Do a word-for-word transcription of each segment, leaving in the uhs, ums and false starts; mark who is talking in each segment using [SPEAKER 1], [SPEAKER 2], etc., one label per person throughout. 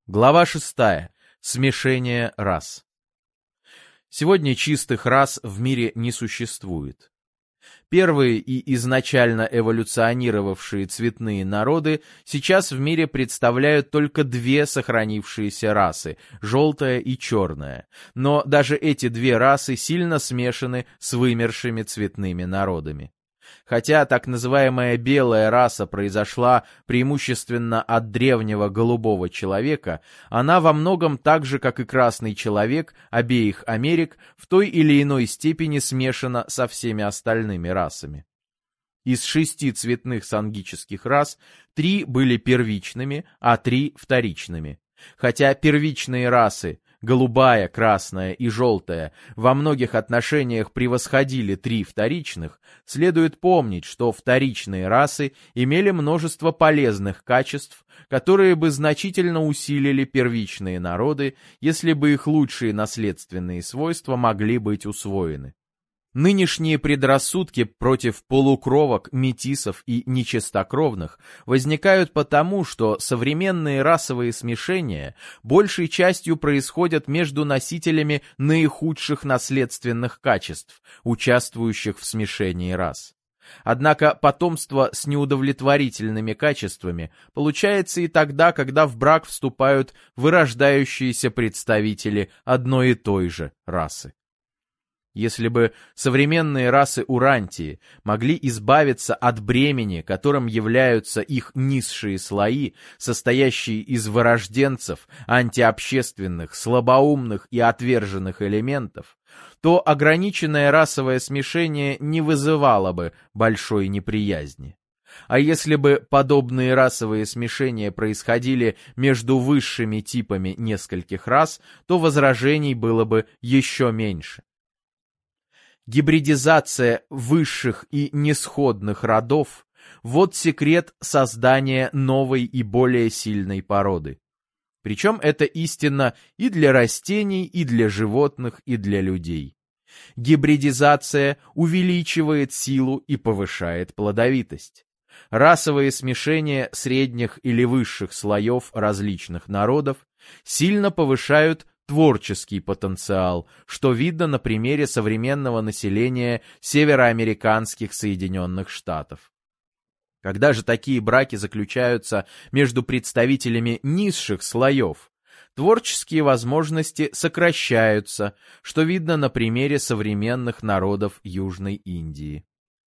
[SPEAKER 1] Глава шестая. Смешение рас. Сегодня чистых рас в мире не существует. Первые и изначально эволюционировавшие цветные народы сейчас в мире представляют только две сохранившиеся расы – желтая и черная. Но даже эти две расы сильно смешаны с вымершими цветными народами. Хотя так называемая белая раса произошла преимущественно от древнего голубого человека, она во многом так же, как и красный человек обеих Америк, в той или иной степени смешана со всеми остальными расами. Из шести цветных сангических рас три были первичными, а три вторичными. Хотя первичные расы голубая, красная и желтая во многих отношениях превосходили три вторичных, следует помнить, что вторичные расы имели множество полезных качеств, которые бы значительно усилили первичные народы, если бы их лучшие наследственные свойства могли быть усвоены. Нынешние предрассудки против полукровок, метисов и нечистокровных возникают потому, что современные расовые смешения большей частью происходят между носителями наихудших наследственных качеств, участвующих в смешении рас. Однако потомство с неудовлетворительными качествами получается и тогда, когда в брак вступают вырождающиеся представители одной и той же расы. Если бы современные расы Урантии могли избавиться от бремени, которым являются их низшие слои, состоящие из вырожденцев, антиобщественных, слабоумных и отверженных элементов, то ограниченное расовое смешение не вызывало бы большой неприязни. А если бы подобные расовые смешения происходили между высшими типами нескольких рас, то возражений было бы еще меньше. Гибридизация высших и несходных родов – вот секрет создания новой и более сильной породы. Причем это истинно и для растений, и для животных, и для людей. Гибридизация увеличивает силу и повышает плодовитость. Расовые смешения средних или высших слоев различных народов сильно повышают творческий потенциал, что видно на примере современного населения североамериканских Соединенных Штатов. Когда же такие браки заключаются между представителями низших слоев, творческие возможности сокращаются, что видно на примере современных народов Южной Индии.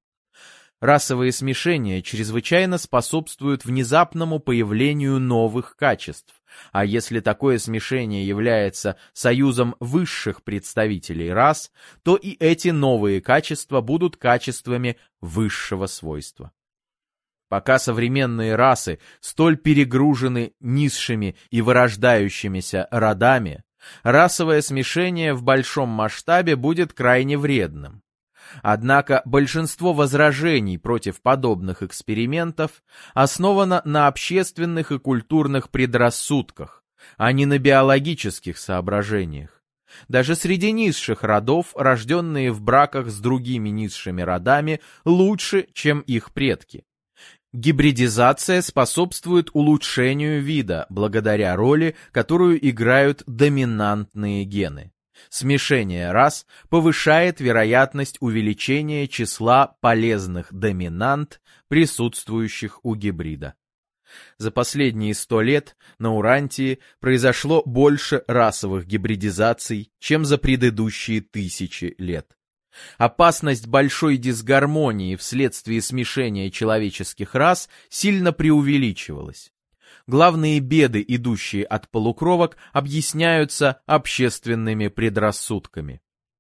[SPEAKER 1] Расовые смешения чрезвычайно способствуют внезапному появлению новых качеств, а если такое смешение является союзом высших представителей рас, то и эти новые качества будут качествами высшего свойства. Пока современные расы столь перегружены низшими и вырождающимися родами, расовое смешение в большом масштабе будет крайне вредным. Однако большинство возражений против подобных экспериментов основано на общественных и культурных предрассудках, а не на биологических соображениях. Даже среди низших родов, рожденные в браках с другими низшими родами, лучше, чем их предки. Гибридизация способствует улучшению вида благодаря роли, которую играют доминантные гены. Смешение рас повышает вероятность увеличения числа полезных доминант, присутствующих у гибрида. За последние сто лет на Урантии произошло больше расовых гибридизаций, чем за предыдущие тысячи лет. Опасность большой дисгармонии вследствие смешения человеческих рас сильно преувеличивалась. Главные беды, идущие от полукровок, объясняются общественными предрассудками.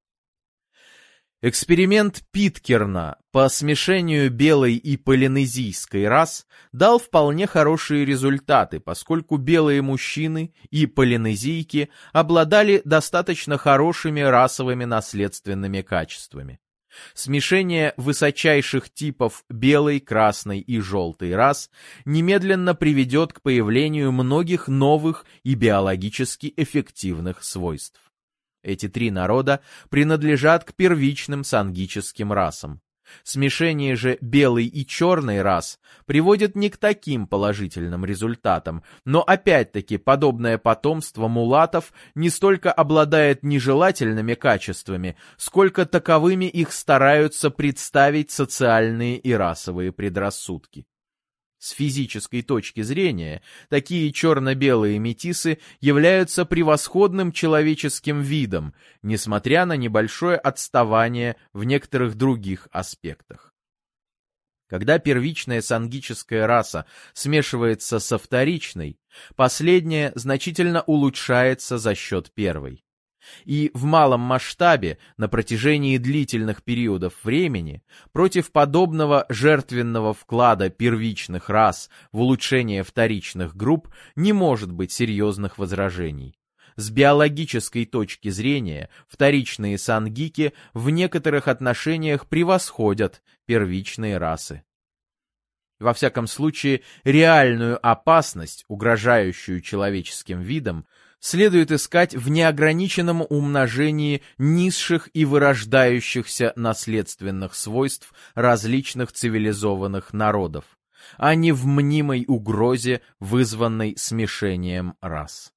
[SPEAKER 1] Эксперимент Питкерна по смешению белой и полинезийской рас дал вполне хорошие результаты, поскольку белые мужчины и полинезийки обладали достаточно хорошими расовыми наследственными качествами. Смешение высочайших типов белой, красной и желтой рас немедленно приведет к появлению многих новых и биологически эффективных свойств. Эти три народа принадлежат к первичным сангическим расам. Смешение же белой и черной рас приводит не к таким положительным результатам, но опять-таки подобное потомство мулатов не столько обладает нежелательными качествами, сколько таковыми их стараются представить социальные и расовые предрассудки. С физической точки зрения, такие черно-белые метисы являются превосходным человеческим видом, несмотря на небольшое отставание в некоторых других аспектах. Когда первичная сангическая раса смешивается со вторичной, последняя значительно улучшается за счет первой. И в малом масштабе на протяжении длительных периодов времени против подобного жертвенного вклада первичных рас в улучшение вторичных групп не может быть серьезных возражений. С биологической точки зрения вторичные сангики в некоторых отношениях превосходят первичные расы. Во всяком случае, реальную опасность, угрожающую человеческим видам, следует искать в неограниченном умножении низших и вырождающихся наследственных свойств различных цивилизованных народов, а не в мнимой угрозе, вызванной смешением рас.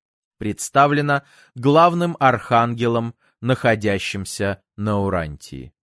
[SPEAKER 1] Представлено главным архангелом, находящимся на Урантии.